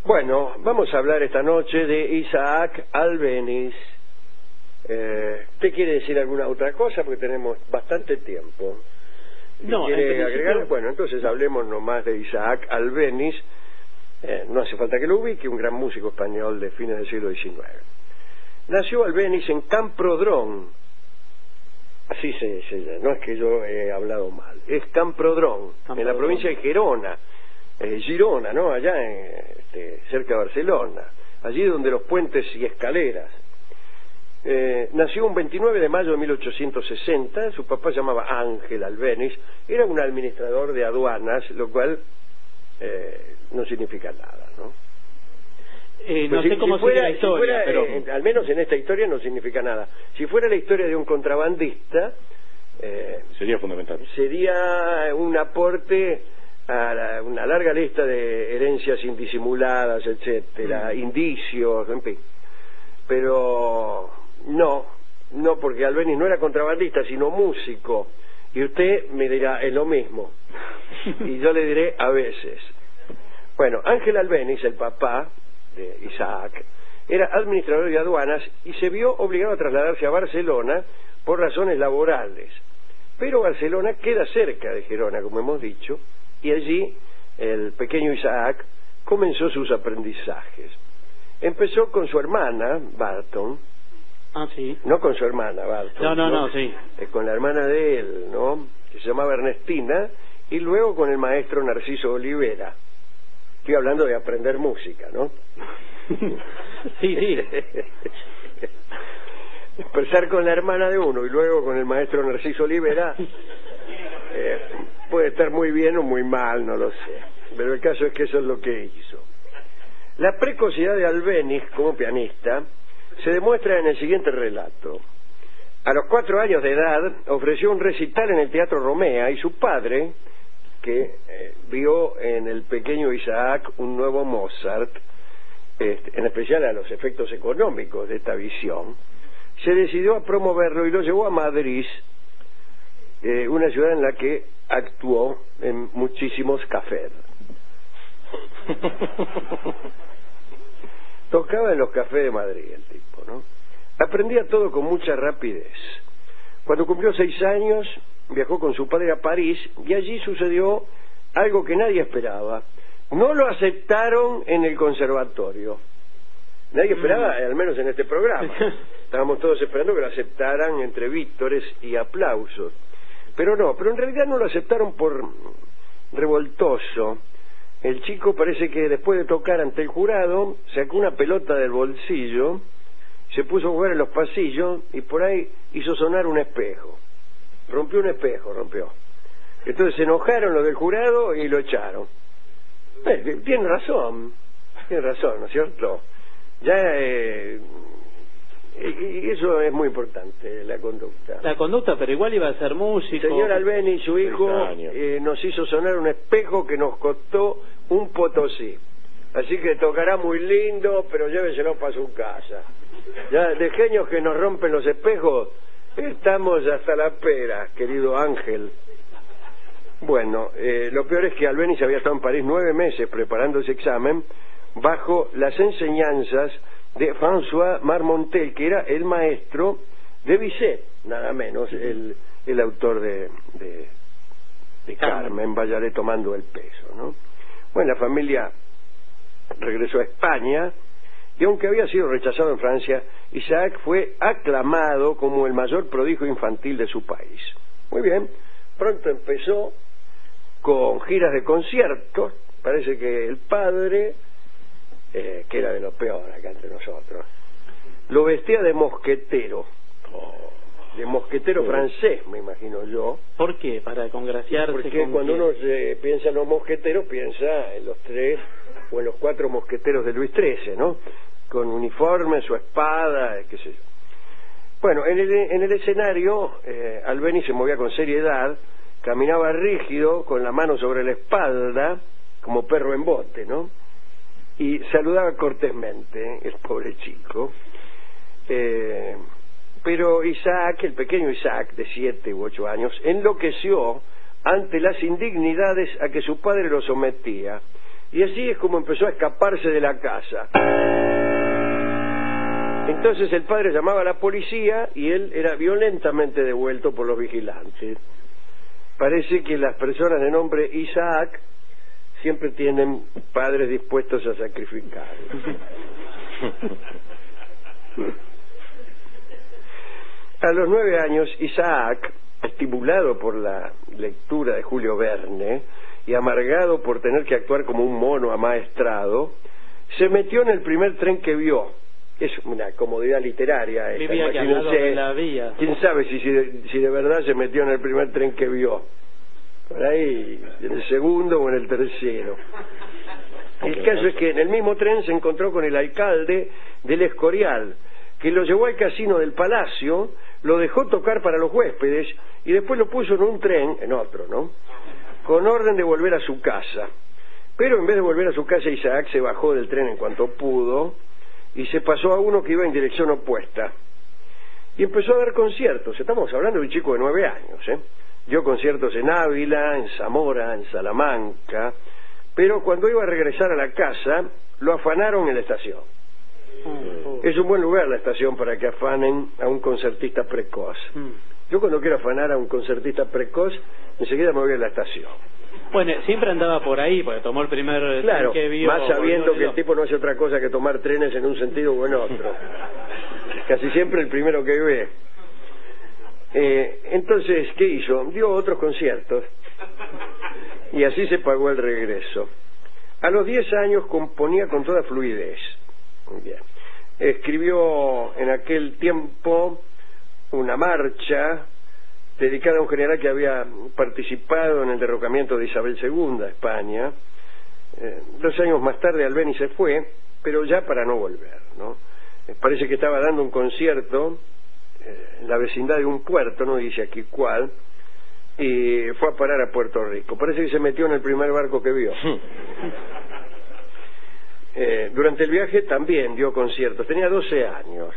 Bueno, vamos a hablar esta noche de Isaac Albéniz. ¿Usted quiere decir alguna otra cosa? Porque tenemos bastante tiempo. No, ¿Quiere agregar? Bueno, entonces hablemos nomás de Isaac Albéniz. No hace falta que lo ubique, un gran músico español de fines del siglo XIX. Nació Albéniz en Camprodrón. Así se no es que yo he hablado mal. Es Camprodrón, en la provincia de Gerona. Girona, ¿no? Allá cerca de Barcelona, allí donde los puentes y escaleras. Nació un 29 de mayo de 1860, su papá se llamaba Ángel Albéniz, era un administrador de aduanas, lo cual no significa nada, ¿no? No sé cómo sería la historia, pero... al menos en esta historia no significa nada. Si fuera la historia de un contrabandista, sería fundamental. Sería un aporte a una larga lista de herencias indisimuladas, etcétera, indicios, en fin. Pero no, porque Albéniz no era contrabandista, sino músico. Y usted me dirá, es lo mismo. Y yo le diré, a veces. Bueno, Ángel Albéniz, el papá de Isaac, era administrador de aduanas y se vio obligado a trasladarse a Barcelona por razones laborales. Pero Barcelona queda cerca de Gerona, como hemos dicho, y allí el pequeño Isaac comenzó sus aprendizajes. Empezó con su hermana, Barton. Ah, sí. No con su hermana, Barton. No, sí. Con la hermana de él, ¿no? Que se llamaba Ernestina, y luego con el maestro Narciso Olivera. Estoy hablando de aprender música, ¿no? Sí. Empezar con la hermana de uno y luego con el maestro Narciso Olivera puede estar muy bien o muy mal, no lo sé. Pero el caso es que eso es lo que hizo. La precocidad de Albéniz como pianista se demuestra en el siguiente relato. A los 4 años de edad ofreció un recital en el Teatro Romea y su padre, que vio en el pequeño Isaac un nuevo Mozart, en especial a los efectos económicos de esta visión, se decidió a promoverlo y lo llevó a Madrid, una ciudad en la que actuó en muchísimos cafés. Tocaba en los cafés de Madrid el tipo, ¿no? Aprendía todo con mucha rapidez. Cuando cumplió 6 años, viajó con su padre a París y allí sucedió algo que nadie esperaba. No lo aceptaron en el conservatorio. Nadie esperaba, al menos en este programa. Estábamos todos esperando que lo aceptaran entre vítores y aplausos. Pero en realidad no lo aceptaron por revoltoso. El chico parece que después de tocar ante el jurado, sacó una pelota del bolsillo, se puso a jugar en los pasillos y por ahí hizo sonar un espejo. Rompió un espejo. Entonces se enojaron los del jurado y lo echaron. Tiene razón, ¿no es cierto? Y eso es muy importante, la conducta. La conducta, pero igual iba a ser músico. Señor Albéniz, su hijo, nos hizo sonar un espejo que nos costó un potosí. Así que tocará muy lindo, pero lléveselo para su casa. Ya de genios que nos rompen los espejos, estamos hasta la pera, querido Ángel. Bueno, lo peor es que Albéniz había estado en París 9 meses preparando ese examen bajo las enseñanzas de François Marmontel, que era el maestro de Bizet, nada menos, el autor de Carmen, Vayaré tomando el peso, ¿no? Bueno, la familia regresó a España y aunque había sido rechazado en Francia, Isaac fue aclamado como el mayor prodigio infantil de su país. Muy bien, pronto empezó con giras de conciertos. Parece que el padre, que era de lo peor acá entre nosotros, lo vestía de mosquetero, francés, me imagino yo. ¿Por qué? Para congraciarse. Porque cuando uno piensa en los mosqueteros, piensa en los 3 o en los 4 mosqueteros de Luis XIII, ¿no? Con uniforme, su espada, qué sé yo. Bueno, en el escenario, Albéniz se movía con seriedad, caminaba rígido, con la mano sobre la espalda, como perro en bote, ¿no? Y saludaba cortésmente, el pobre chico. Pero Isaac, el pequeño Isaac, de 7 u 8 años, enloqueció ante las indignidades a que su padre lo sometía. Y así es como empezó a escaparse de la casa. Entonces el padre llamaba a la policía y él era violentamente devuelto por los vigilantes. Parece que las personas de nombre Isaac siempre tienen padres dispuestos a sacrificar. A los 9 años, Isaac, estimulado por la lectura de Julio Verne y amargado por tener que actuar como un mono amaestrado, se metió en el primer tren que vio. Es una comodidad literaria esta, vivía aquí al lado de la vía. ¿Quién sabe si de verdad se metió en el primer tren que vio? Por ahí, en el segundo o en el tercero. El caso es que en el mismo tren se encontró con el alcalde del Escorial, que lo llevó al casino del Palacio, lo dejó tocar para los huéspedes y después lo puso en un tren, en otro, ¿no?, con orden de volver a su casa. Pero en vez de volver a su casa, Isaac se bajó del tren en cuanto pudo y se pasó a uno que iba en dirección opuesta. Y empezó a dar conciertos. Estamos hablando de un chico de 9 años, ¿eh? Dio conciertos en Ávila, en Zamora, en Salamanca, pero cuando iba a regresar a la casa, lo afanaron en la estación. Es un buen lugar la estación para que afanen a un concertista precoz. Yo cuando quiero afanar a un concertista precoz, enseguida me voy a la estación. Bueno, siempre andaba por ahí, porque tomó el primer tren que vio. Más sabiendo que el tipo no hace otra cosa que tomar trenes en un sentido o en otro. Casi siempre el primero que ve. Entonces, ¿qué hizo? Dio otros conciertos y así se pagó el regreso. A los 10 años componía con toda fluidez. Muy bien. Escribió en aquel tiempo una marcha dedicada a un general que había participado en el derrocamiento de Isabel II a España. 2 años más tarde Albéniz se fue, pero ya para no volver, ¿no? Parece que estaba dando un concierto en la vecindad de un puerto, no dice aquí cuál, y fue a parar a Puerto Rico. Parece que se metió en el primer barco que vio. Durante el viaje también dio conciertos. Tenía 12 años.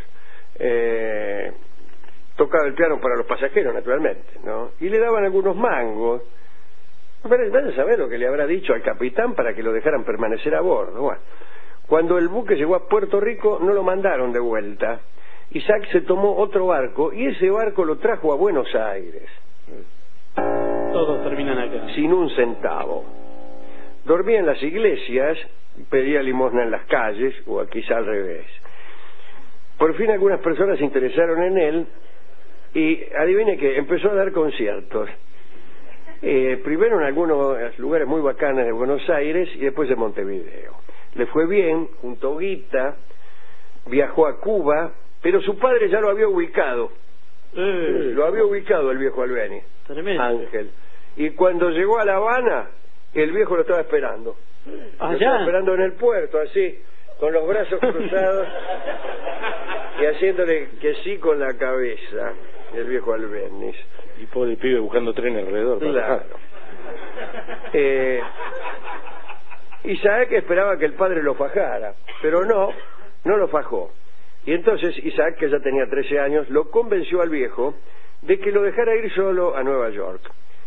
Tocaba el piano para los pasajeros, naturalmente, ¿no? Y le daban algunos mangos. Vaya a saber lo que le habrá dicho al capitán para que lo dejaran permanecer a bordo. Bueno, cuando el buque llegó a Puerto Rico, no lo mandaron de vuelta. Isaac se tomó otro barco y ese barco lo trajo a Buenos Aires. Todos terminan acá. Sin un centavo. Dormía en las iglesias, pedía limosna en las calles, o quizá al revés. Por fin algunas personas se interesaron en él y adivine que empezó a dar conciertos. Primero en algunos lugares muy bacanas de Buenos Aires y después de Montevideo. Le fue bien, juntó guita, viajó a Cuba, pero su padre ya lo había ubicado. Lo había ubicado el viejo Albéniz. Tremendo. Ángel. Y cuando llegó a La Habana, el viejo lo estaba esperando. Lo estaba esperando en el puerto, así, con los brazos cruzados y haciéndole que sí con la cabeza, el viejo Albéniz. Y pobre pibe buscando tren alrededor. Claro. Isaac esperaba que el padre lo fajara, pero no lo fajó. Y entonces Isaac, que ya tenía 13 años, lo convenció al viejo de que lo dejara ir solo a Nueva York.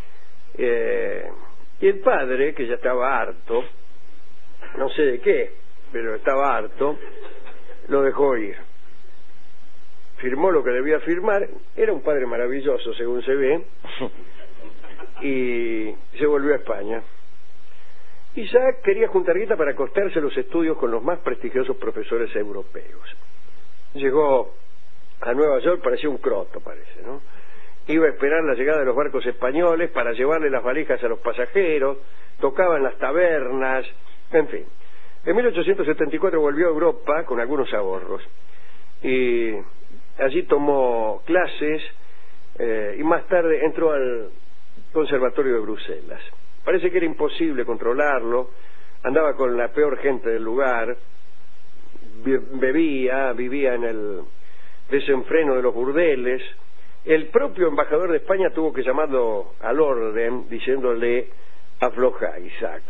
Y el padre, que ya estaba harto, no sé de qué, pero estaba harto, lo dejó ir. Firmó lo que debía firmar, era un padre maravilloso según se ve, y se volvió a España. Isaac quería juntar guita para costearse los estudios con los más prestigiosos profesores europeos. Llegó a Nueva York, parecía un croto, parece, ¿no? Iba a esperar la llegada de los barcos españoles para llevarle las valijas a los pasajeros, tocaba en las tabernas, en fin. En 1874 volvió a Europa con algunos ahorros y allí tomó clases y más tarde entró al Conservatorio de Bruselas. Parece que era imposible controlarlo, andaba con la peor gente del lugar, vivía en el desenfreno de los burdeles. El propio embajador de España tuvo que llamarlo al orden diciéndole: afloja, Isaac.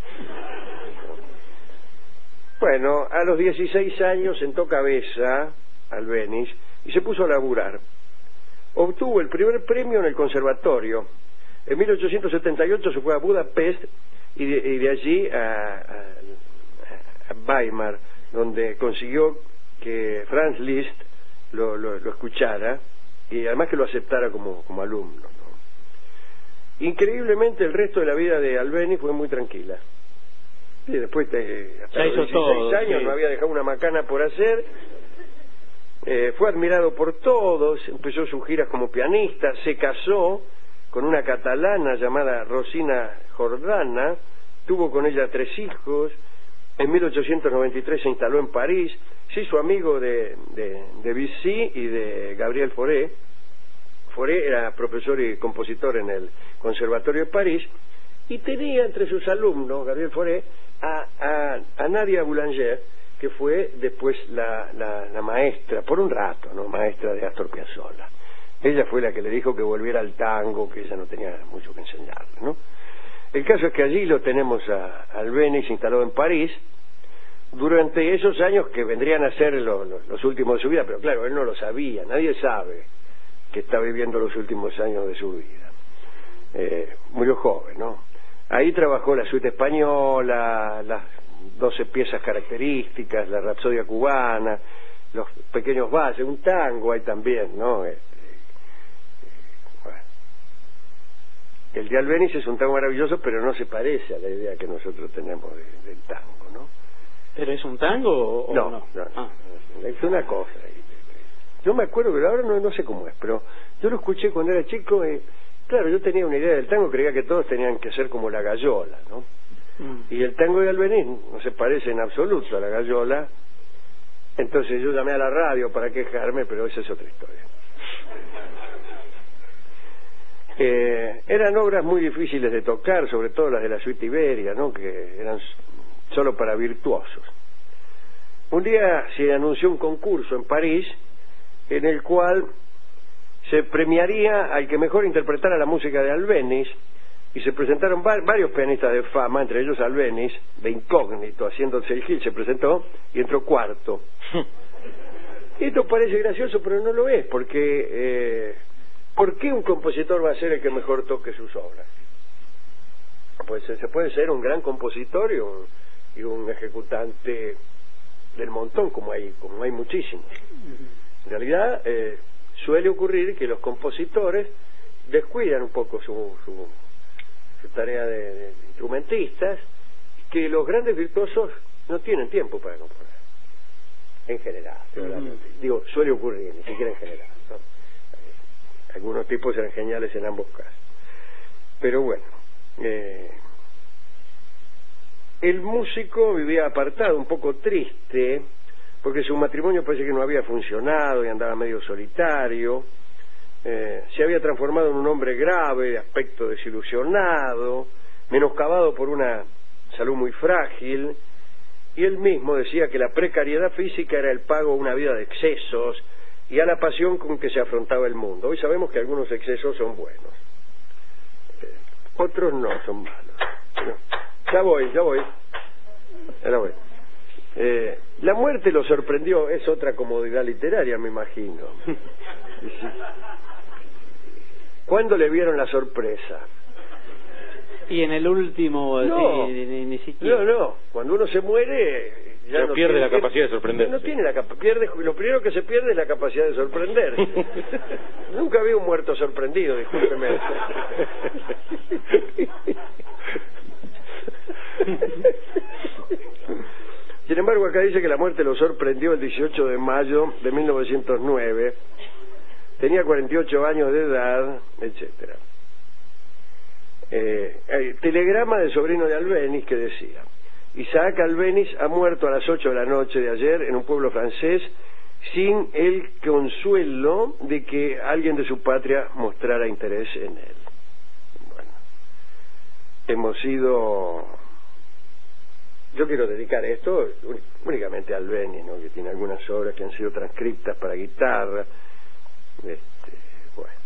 Bueno, a los 16 años sentó cabeza Albéniz y se puso a laburar. Obtuvo el primer premio en el conservatorio. En 1878 se fue a Budapest y de allí a Weimar, donde consiguió que Franz Liszt lo escuchara y además que lo aceptara como alumno, ¿no? Increíblemente el resto de la vida de Albéniz fue muy tranquila. Y después hasta los 16 años no había dejado una macana por hacer. Fue admirado por todos, empezó sus giras como pianista, se casó con una catalana llamada Rosina Jordana, tuvo con ella 3 hijos, en 1893 se instaló en París, se hizo amigo de Debussy y de Gabriel Fauré. Fauré era profesor y compositor en el Conservatorio de París, y tenía entre sus alumnos, Gabriel Fauré, a Nadia Boulanger, que fue después la maestra, por un rato, ¿no?, maestra de Astor Piazzolla. Ella fue la que le dijo que volviera al tango, que ella no tenía mucho que enseñarle, ¿no? El caso es que allí lo tenemos a Albéniz instalado en París durante esos años que vendrían a ser los últimos de su vida, pero claro, él no lo sabía, nadie sabe que está viviendo los últimos años de su vida. Murió joven, ¿no? Ahí trabajó la suite española, las 12 piezas características, la rapsodia cubana, los pequeños valses, un tango hay también, ¿no? Bueno. El de Albéniz es un tango maravilloso, pero no se parece a la idea que nosotros tenemos del tango, ¿no? ¿Pero es un tango o no? No. Es una cosa. Yo me acuerdo, pero ahora no sé cómo es, pero yo lo escuché cuando era chico. Claro, yo tenía una idea del tango, creía que todos tenían que ser como la Gallola, ¿no? Y el tango de Albéniz no se parece en absoluto a la Gallola. Entonces yo llamé a la radio para quejarme, pero esa es otra historia. Eran obras muy difíciles de tocar, sobre todo las de la suite Iberia, ¿no?, que eran solo para virtuosos. Un día se anunció un concurso en París en el cual se premiaría al que mejor interpretara la música de Albéniz, y se presentaron varios pianistas de fama, entre ellos Albéniz, de incógnito, haciéndose el gil, se presentó y entró cuarto. Esto parece gracioso, pero no lo es, porque ¿por qué un compositor va a ser el que mejor toque sus obras? Pues se puede ser un gran compositor y un ejecutante del montón, como hay muchísimos. En realidad suele ocurrir que los compositores descuidan un poco su tarea de instrumentistas, que los grandes virtuosos no tienen tiempo para componer, en general. Digo, suele ocurrir, ni siquiera en general, ¿no? Algunos tipos eran geniales en ambos casos. Pero bueno, el músico vivía apartado, un poco triste, porque su matrimonio parece que no había funcionado y andaba medio solitario. Se había transformado en un hombre grave, de aspecto desilusionado, menoscabado por una salud muy frágil, y él mismo decía que la precariedad física era el pago a una vida de excesos y a la pasión con que se afrontaba el mundo. Hoy sabemos que algunos excesos son buenos, otros no, son malos. No. Ya voy. La muerte lo sorprendió, es otra comodidad literaria, me imagino. ¿Cuándo le vieron la sorpresa? Y en el último, no, sí, ni siquiera. No, cuando uno se muere ya no pierde la capacidad de sorprender. No tiene lo primero que se pierde es la capacidad de sorprender. Nunca vi un muerto sorprendido, discúlpeme. Sin embargo, acá dice que la muerte lo sorprendió el 18 de mayo de 1909. Tenía 48 años de edad, etcétera. Telegrama del sobrino de Albéniz que decía: Isaac Albéniz ha muerto a las 8 de la noche de ayer en un pueblo francés sin el consuelo de que alguien de su patria mostrara interés en él. Bueno, hemos sido... Yo quiero dedicar esto únicamente a Albéniz, ¿no?, que tiene algunas obras que han sido transcriptas para guitarra. Bueno.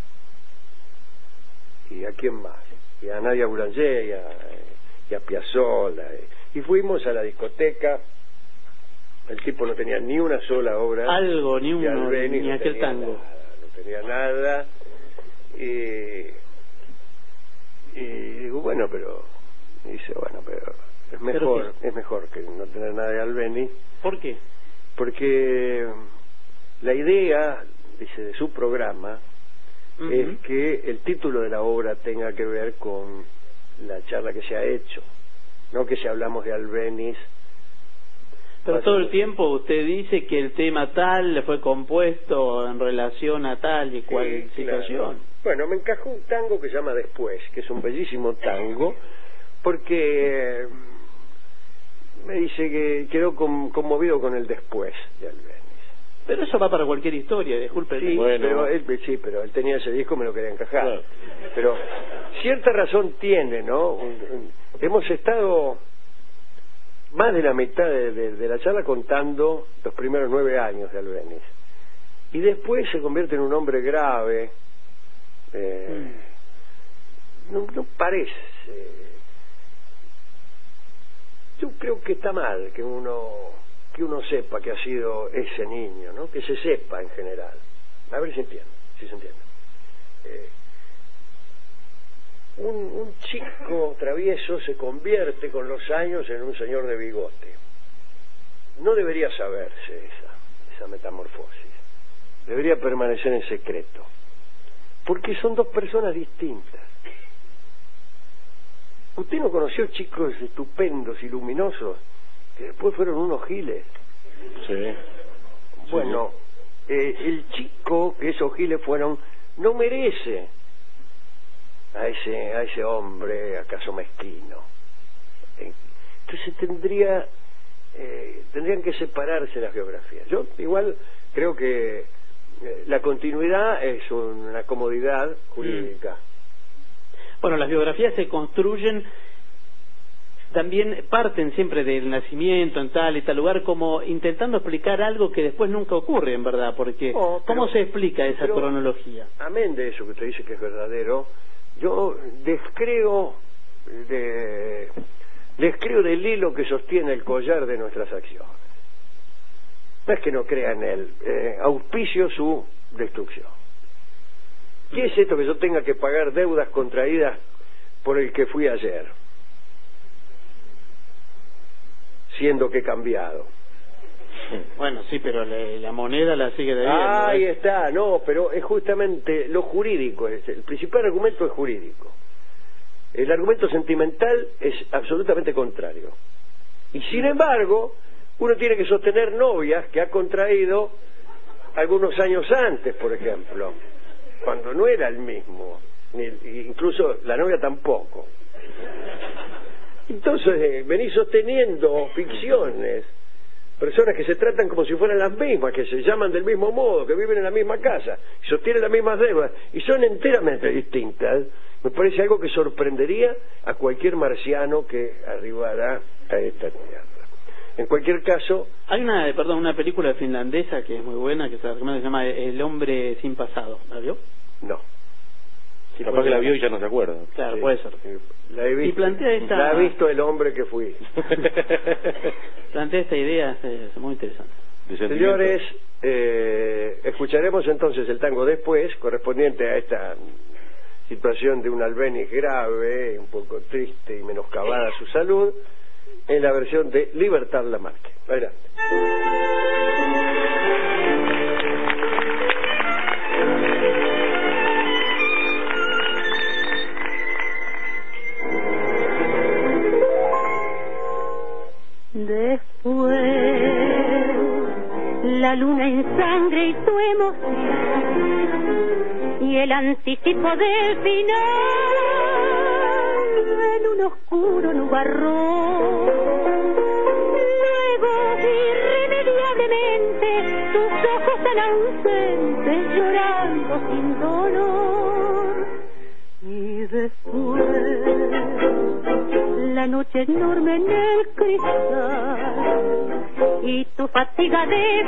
¿Y a quién más? Y a Nadia Boulanger y a Piazzolla. Y fuimos a la discoteca. El tipo no tenía ni una sola obra. Ni uno, Albéniz, ni aquel tango. No tenía nada. Y digo, bueno, pero Y dice, bueno, pero es mejor que no tener nada de Albéniz. ¿Por qué? Porque la idea, dice, de su programa es que el título de la obra tenga que ver con la charla que se ha hecho, no que si hablamos de Albéniz. Pero todo el tiempo usted dice que el tema tal le fue compuesto en relación a tal y cual situación. Claro. Bueno, me encajó un tango que se llama Después, que es un bellísimo tango, porque me dice que quedó conmovido con el después de Albéniz. Pero eso va para cualquier historia, disculpe. Sí, bueno, pero él tenía ese disco, me lo quería encajar. Claro. Pero cierta razón tiene, ¿no? Hemos estado más de la mitad de la charla contando los primeros 9 años de Albéniz. Y después se convierte en un hombre grave. No parece. Yo creo que está mal que uno sepa que ha sido ese niño, ¿no? Que se sepa en general. A ver si se entiende. Un chico travieso se convierte con los años en un señor de bigote. No debería saberse esa metamorfosis. Debería permanecer en secreto. Porque son dos personas distintas. ¿Usted no conoció chicos estupendos y luminosos que después fueron unos giles? Sí. Bueno, el chico que esos giles fueron no merece a ese hombre acaso mezquino. Entonces tendrían que separarse las biografías. Yo igual creo que la continuidad es una comodidad jurídica. Bueno, las biografías se construyen, también parten siempre del nacimiento en tal y tal lugar, como intentando explicar algo que después nunca ocurre, en verdad, porque ¿cómo se explica esa cronología? Amén de eso que usted dice que es verdadero, yo descreo del hilo que sostiene el collar de nuestras acciones. No es que no crea en él, auspicio su destrucción. ¿Qué es esto que yo tenga que pagar deudas contraídas por el que fui ayer? Siendo que he cambiado. Bueno, sí, pero la moneda la sigue debiendo. Ahí está, no, pero es justamente lo jurídico. El principal argumento es jurídico. El argumento sentimental es absolutamente contrario. Y sin embargo, uno tiene que sostener novias que ha contraído algunos años antes, por ejemplo, cuando no era el mismo, incluso la novia tampoco. Entonces venís sosteniendo ficciones, personas que se tratan como si fueran las mismas, que se llaman del mismo modo, que viven en la misma casa, sostienen las mismas deudas y son enteramente distintas. Me parece algo que sorprendería a cualquier marciano que arribara a esta tierra. En cualquier caso, hay una película finlandesa que es muy buena, que se llama El hombre sin pasado. ¿La vio? No. Sí, capaz que la vio y ya no se acuerda. Claro, sí, puede ser. La he visto, y plantea la ha visto el hombre que fui. Plantea esta idea, es muy interesante. Señores, escucharemos entonces el tango Después, correspondiente a esta situación de un Albéniz grave, un poco triste y menoscabada su salud, en la versión de Libertad Lamarque. Adelante. Después, la luna en sangre y tu emoción, y el anticipo del final, en un oscuro nubarrón. Luego, irremediablemente, tus ojos tan ausentes, llorando sin dolor. Y después, la noche enorme en el cristal, y tu fatiga de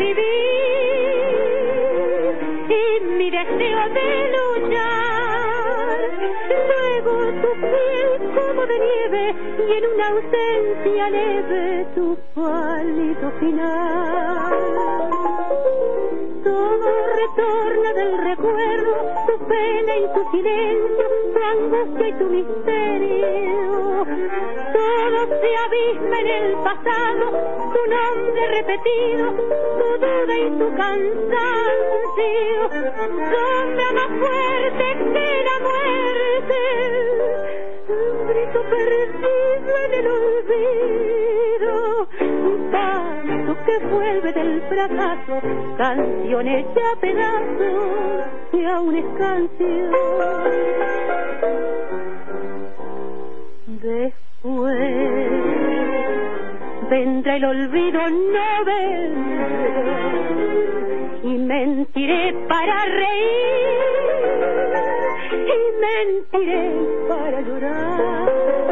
vivir, y mi deseo de luchar. Luego tu piel como de nieve, y en una ausencia leve tu pálido final. Todo retorna del recuerdo, tu pena y tu silencio, tu angustia y tu misterio. abismo en el pasado, tu nombre repetido, tu duda y tu cansancio. Sombra más fuerte que la muerte, un grito perdido en el olvido, un canto que vuelve del fracaso, canción hecha a pedazos que aún es canción. Después vendrá el olvido noveno y mentiré para reír y mentiré para llorar.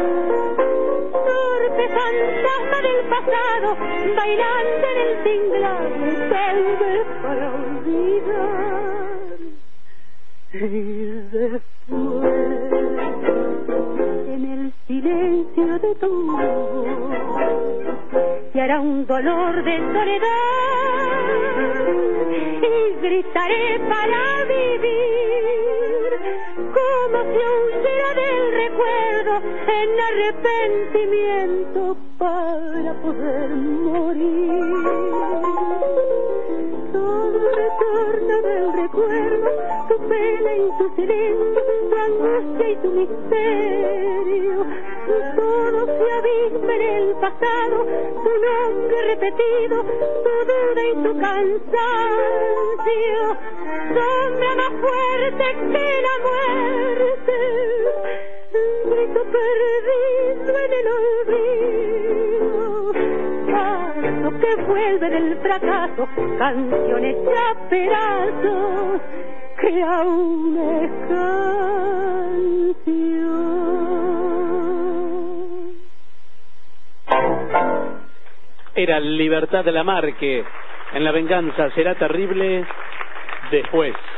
Torpe fantasma del pasado, bailando en el tinglado, tal vez para olvidar. Y después, en el silencio de tu voz, se hará un dolor de soledad y gritaré para vivir, como si huyera del recuerdo en arrepentimiento para poder morir. Todo retorna del recuerdo, tu pena y tu silencio, tu angustia y tu misterio. Todo se abisma en el pasado, tu nombre repetido, tu duda y tu cansancio. Sombra más fuerte que la muerte, un grito perdido en el olvido, canto que vuelve del fracaso, canción hecha a pedazos que aún es canción. Era Libertad Lamarque en La venganza será terrible después.